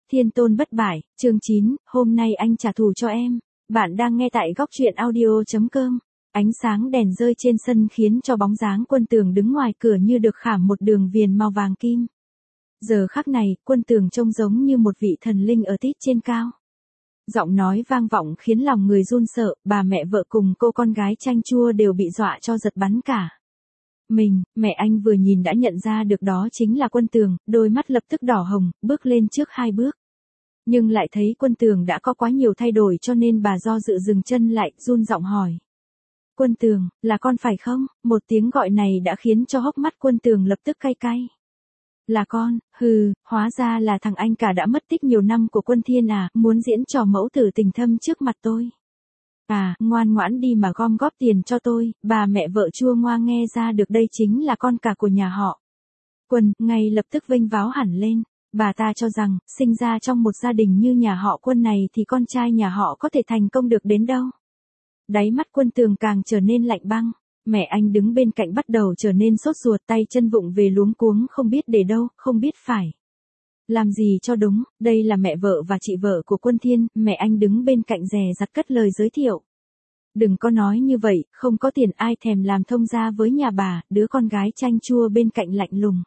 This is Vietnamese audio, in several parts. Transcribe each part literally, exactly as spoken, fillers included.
Thiên tôn bất bại, chương chín, hôm nay anh trả thù cho em. Bạn đang nghe tại góc truyện audio.com. Ánh sáng đèn rơi trên sân khiến cho bóng dáng Quân Tường đứng ngoài cửa như được khảm một đường viền màu vàng kim. Giờ khắc này, Quân Tường trông giống như một vị thần linh ở tít trên cao. Giọng nói vang vọng khiến lòng người run sợ, bà mẹ vợ cùng cô con gái chanh chua đều bị dọa cho giật bắn cả. Mình, mẹ anh vừa nhìn đã nhận ra được đó chính là Quân Tường, đôi mắt lập tức đỏ hồng, bước lên trước hai bước. Nhưng lại thấy Quân Tường đã có quá nhiều thay đổi cho nên bà do dự dừng chân lại, run giọng hỏi. Quân Tường, là con phải không? Một tiếng gọi này đã khiến cho hốc mắt Quân Tường lập tức cay cay. Là con, hừ, hóa ra là thằng anh cả đã mất tích nhiều năm của Quân Thiên à, muốn diễn trò mẫu tử tình thâm trước mặt tôi. À, ngoan ngoãn đi mà gom góp tiền cho tôi, bà mẹ vợ chua ngoa nghe ra được đây chính là con cả của nhà họ. Quân, ngay lập tức vênh váo hẳn lên, bà ta cho rằng, sinh ra trong một gia đình như nhà họ Quân này thì con trai nhà họ có thể thành công được đến đâu. Đáy mắt Quân Tường càng trở nên lạnh băng, mẹ anh đứng bên cạnh bắt đầu trở nên sốt ruột, tay chân vụng về luống cuống không biết để đâu, không biết phải làm gì cho đúng. Đây là mẹ vợ và chị vợ của Quân Thiên, mẹ anh đứng bên cạnh dè dặt cất lời giới thiệu. Đừng có nói như vậy, không có tiền ai thèm làm thông gia với nhà bà, đứa con gái chanh chua bên cạnh lạnh lùng.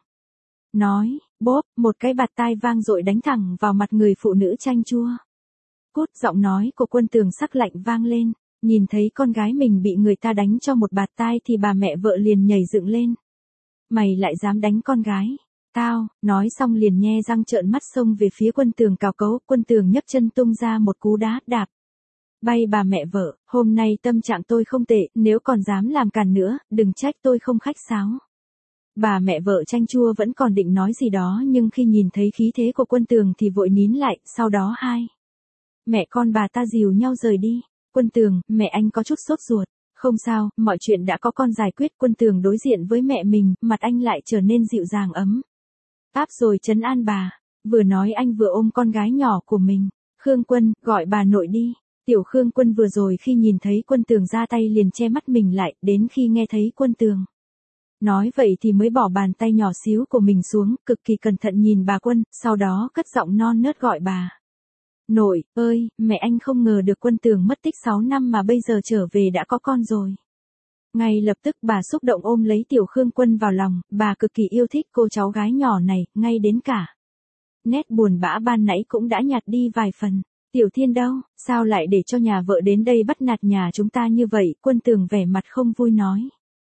Nói, bốp, một cái bạt tai vang dội đánh thẳng vào mặt người phụ nữ chanh chua. Cút, giọng nói của Quân Tường sắc lạnh vang lên, nhìn thấy con gái mình bị người ta đánh cho một bạt tai thì bà mẹ vợ liền nhảy dựng lên. Mày lại dám đánh con gái? Tao, nói xong liền nhe răng trợn mắt xông về phía Quân Tường cào cấu, Quân Tường nhấc chân tung ra một cú đá đạp. Bay bà mẹ vợ, hôm nay tâm trạng tôi không tệ, nếu còn dám làm càn nữa, đừng trách tôi không khách sáo. Bà mẹ vợ chanh chua vẫn còn định nói gì đó nhưng khi nhìn thấy khí thế của Quân Tường thì vội nín lại, sau đó hai mẹ con bà ta dìu nhau rời đi. Quân Tường, mẹ anh có chút sốt ruột. Không sao, mọi chuyện đã có con giải quyết. Quân Tường đối diện với mẹ mình, mặt anh lại trở nên dịu dàng ấm áp rồi trấn an bà. Vừa nói anh vừa ôm con gái nhỏ của mình. Khương Quân, gọi bà nội đi. Tiểu Khương Quân vừa rồi khi nhìn thấy Quân Tường ra tay liền che mắt mình lại, đến khi nghe thấy Quân Tường nói vậy thì mới bỏ bàn tay nhỏ xíu của mình xuống, cực kỳ cẩn thận nhìn bà Quân, sau đó cất giọng non nớt gọi bà. Nội, ơi, mẹ anh không ngờ được Quân Tường mất tích sáu năm mà bây giờ trở về đã có con rồi. Ngay lập tức bà xúc động ôm lấy Tiểu Khương Quân vào lòng, bà cực kỳ yêu thích cô cháu gái nhỏ này, ngay đến cả nét buồn bã ban nãy cũng đã nhạt đi vài phần. Tiểu Thiên đâu, sao lại để cho nhà vợ đến đây bắt nạt nhà chúng ta như vậy? Quân Tường vẻ mặt không vui nói.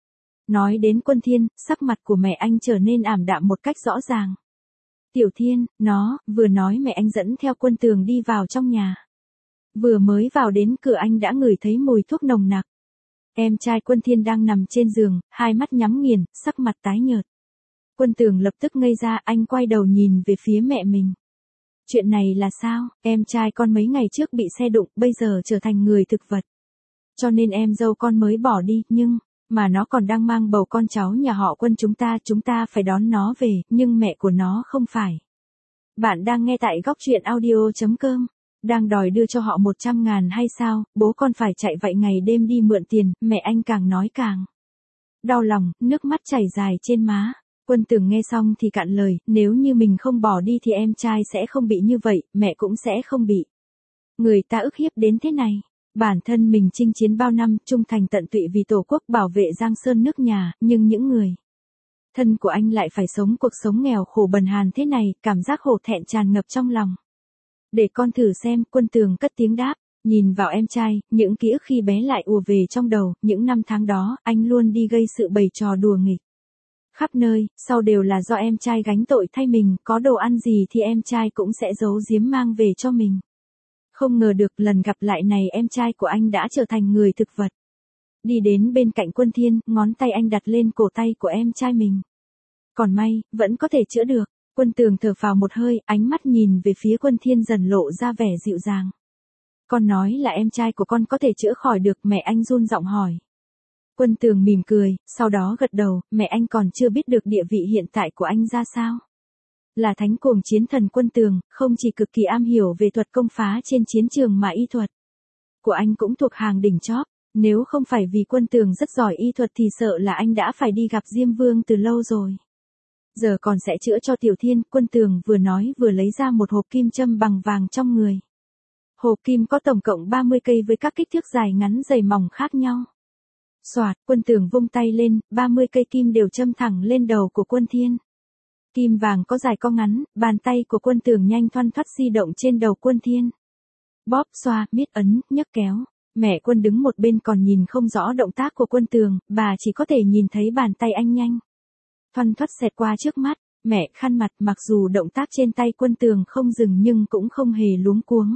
Nói đến Quân Thiên, sắc mặt của mẹ anh trở nên ảm đạm một cách rõ ràng. Tiểu Thiên, nó, vừa nói mẹ anh dẫn theo Quân Tường đi vào trong nhà. Vừa mới vào đến cửa anh đã ngửi thấy mùi thuốc nồng nặc. Em trai Quân Thiên đang nằm trên giường, hai mắt nhắm nghiền, sắc mặt tái nhợt. Quân Tường lập tức ngây ra, anh quay đầu nhìn về phía mẹ mình. Chuyện này là sao? Em trai con mấy ngày trước bị xe đụng, bây giờ trở thành người thực vật. Cho nên em dâu con mới bỏ đi, nhưng mà nó còn đang mang bầu con cháu nhà họ Quân chúng ta, chúng ta phải đón nó về, nhưng mẹ của nó không phải. Bạn đang nghe tại góc truyện audio.com. Đang đòi đưa cho họ một trăm ngàn hay sao? Bố con phải chạy vậy ngày đêm đi mượn tiền, mẹ anh càng nói càng đau lòng, nước mắt chảy dài trên má. Quân Tường nghe xong thì cạn lời, nếu như mình không bỏ đi thì em trai sẽ không bị như vậy, mẹ cũng sẽ không bị người ta ức hiếp đến thế này. Bản thân mình chinh chiến bao năm, trung thành tận tụy vì Tổ quốc bảo vệ Giang Sơn nước nhà, nhưng những người thân của anh lại phải sống cuộc sống nghèo khổ bần hàn thế này, cảm giác hổ thẹn tràn ngập trong lòng. Để con thử xem, Quân Tường cất tiếng đáp, nhìn vào em trai, những ký ức khi bé lại ùa về trong đầu, những năm tháng đó, anh luôn đi gây sự bày trò đùa nghịch khắp nơi, sau đều là do em trai gánh tội thay mình, có đồ ăn gì thì em trai cũng sẽ giấu giếm mang về cho mình. Không ngờ được lần gặp lại này em trai của anh đã trở thành người thực vật. Đi đến bên cạnh Quân Thiên, ngón tay anh đặt lên cổ tay của em trai mình. Còn may, vẫn có thể chữa được. Quân Tường thở phào một hơi, ánh mắt nhìn về phía Quân Thiên dần lộ ra vẻ dịu dàng. Con nói là em trai của con có thể chữa khỏi được, mẹ anh run giọng hỏi. Quân Tường mỉm cười, sau đó gật đầu, mẹ anh còn chưa biết được địa vị hiện tại của anh ra sao. Là thánh cuồng chiến thần Quân Tường, không chỉ cực kỳ am hiểu về thuật công phá trên chiến trường mà y thuật của anh cũng thuộc hàng đỉnh chóp. Nếu không phải vì Quân Tường rất giỏi y thuật thì sợ là anh đã phải đi gặp Diêm Vương từ lâu rồi. Giờ còn sẽ chữa cho Tiểu Thiên, Quân Tường vừa nói vừa lấy ra một hộp kim châm bằng vàng trong người. Hộp kim có tổng cộng ba mươi cây với các kích thước dài ngắn dày mỏng khác nhau. Soạt, Quân Tường vung tay lên, ba mươi cây kim đều châm thẳng lên đầu của Quân Thiên. Kim vàng có dài có ngắn, bàn tay của Quân Tường nhanh thoăn thoắt di động trên đầu Quân Thiên. Bóp, xoa, miết ấn, nhấc kéo. Mẹ Quân đứng một bên còn nhìn không rõ động tác của Quân Tường, bà chỉ có thể nhìn thấy bàn tay anh nhanh thoăn thoắt xẹt qua trước mắt. Mẹ khăn mặt, mặc dù động tác trên tay Quân Tường không dừng nhưng cũng không hề luống cuống.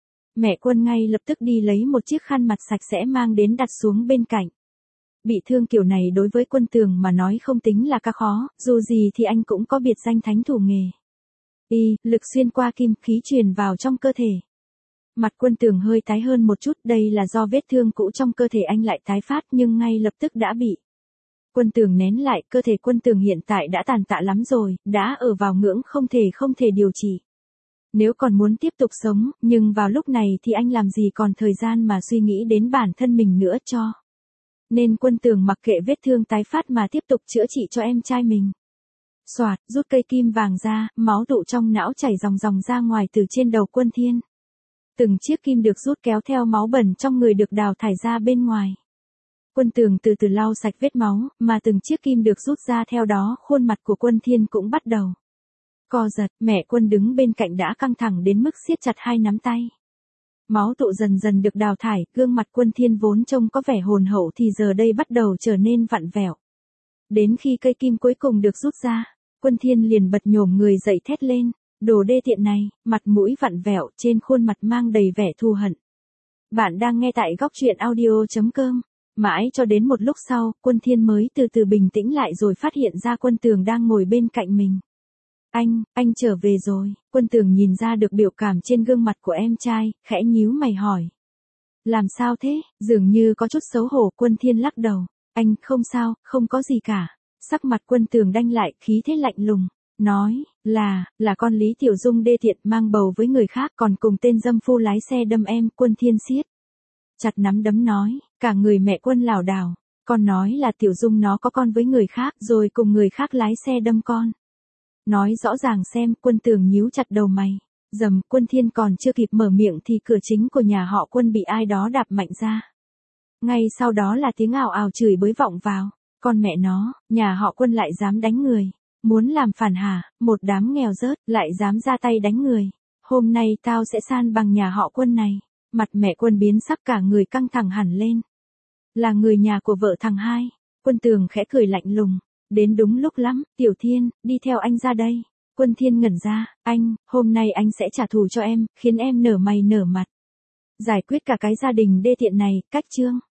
Mẹ Quân ngay lập tức đi lấy một chiếc khăn mặt sạch sẽ mang đến đặt xuống bên cạnh. Bị thương kiểu này đối với Quân Tường mà nói không tính là ca khó, dù gì thì anh cũng có biệt danh thánh thủ nghề. Y, lực xuyên qua kim, khí truyền vào trong cơ thể. Mặt Quân Tường hơi tái hơn một chút, đây là do vết thương cũ trong cơ thể anh lại tái phát nhưng ngay lập tức đã bị Quân Tường nén lại. Cơ thể Quân Tường hiện tại đã tàn tạ lắm rồi, đã ở vào ngưỡng không thể không thể điều trị. Nếu còn muốn tiếp tục sống, nhưng vào lúc này thì anh làm gì còn thời gian mà suy nghĩ đến bản thân mình nữa cho. Nên Quân Tường mặc kệ vết thương tái phát mà tiếp tục chữa trị cho em trai mình. Soạt, rút cây kim vàng ra, máu tụ trong não chảy ròng ròng ra ngoài từ trên đầu Quân Thiên. Từng chiếc kim được rút kéo theo máu bẩn trong người được đào thải ra bên ngoài. Quân Tường từ từ lau sạch vết máu, mà từng chiếc kim được rút ra theo đó khuôn mặt của Quân Thiên cũng bắt đầu co giật. Mẹ Quân đứng bên cạnh đã căng thẳng đến mức siết chặt hai nắm tay. Máu tụ dần dần được đào thải, gương mặt Quân Thiên vốn trông có vẻ hồn hậu thì giờ đây bắt đầu trở nên vặn vẹo. Đến khi cây kim cuối cùng được rút ra, Quân Thiên liền bật nhổm người dậy thét lên, đồ đê tiện này, mặt mũi vặn vẹo, trên khuôn mặt mang đầy vẻ thù hận. Bạn đang nghe tại góc truyện audio chấm com. Mãi cho đến một lúc sau, Quân Thiên mới từ từ bình tĩnh lại rồi phát hiện ra Quân Tường đang ngồi bên cạnh mình. Anh, anh trở về rồi. Quân Tường nhìn ra được biểu cảm trên gương mặt của em trai, khẽ nhíu mày hỏi. Làm sao thế? Dường như có chút xấu hổ. Quân Thiên lắc đầu. Anh, không sao, không có gì cả. Sắc mặt Quân Tường đanh lại, khí thế lạnh lùng. Nói, là, là con Lý Tiểu Dung đê tiện mang bầu với người khác còn cùng tên dâm phu lái xe đâm em. Quân Thiên siết chặt nắm đấm nói, cả người mẹ Quân lảo đảo. Con nói là Tiểu Dung nó có con với người khác rồi cùng người khác lái xe đâm con. Nói rõ ràng xem. Quân Tường nhíu chặt đầu mày. Dầm, Quân Thiên còn chưa kịp mở miệng thì cửa chính của nhà họ Quân bị ai đó đạp mạnh ra. Ngay sau đó là tiếng ào ào chửi bới vọng vào. Con mẹ nó, nhà họ Quân lại dám đánh người. Muốn làm phản hả, một đám nghèo rớt, lại dám ra tay đánh người. Hôm nay tao sẽ san bằng nhà họ Quân này. Mặt mẹ Quân biến sắc, cả người căng thẳng hẳn lên. Là người nhà của vợ thằng hai. Quân Tường khẽ cười lạnh lùng. Đến đúng lúc lắm, Tiểu Thiên, đi theo anh ra đây. Quân Thiên ngẩn ra, anh, hôm nay anh sẽ trả thù cho em, khiến em nở mày nở mặt. Giải quyết cả cái gia đình đê tiện này, cách chương.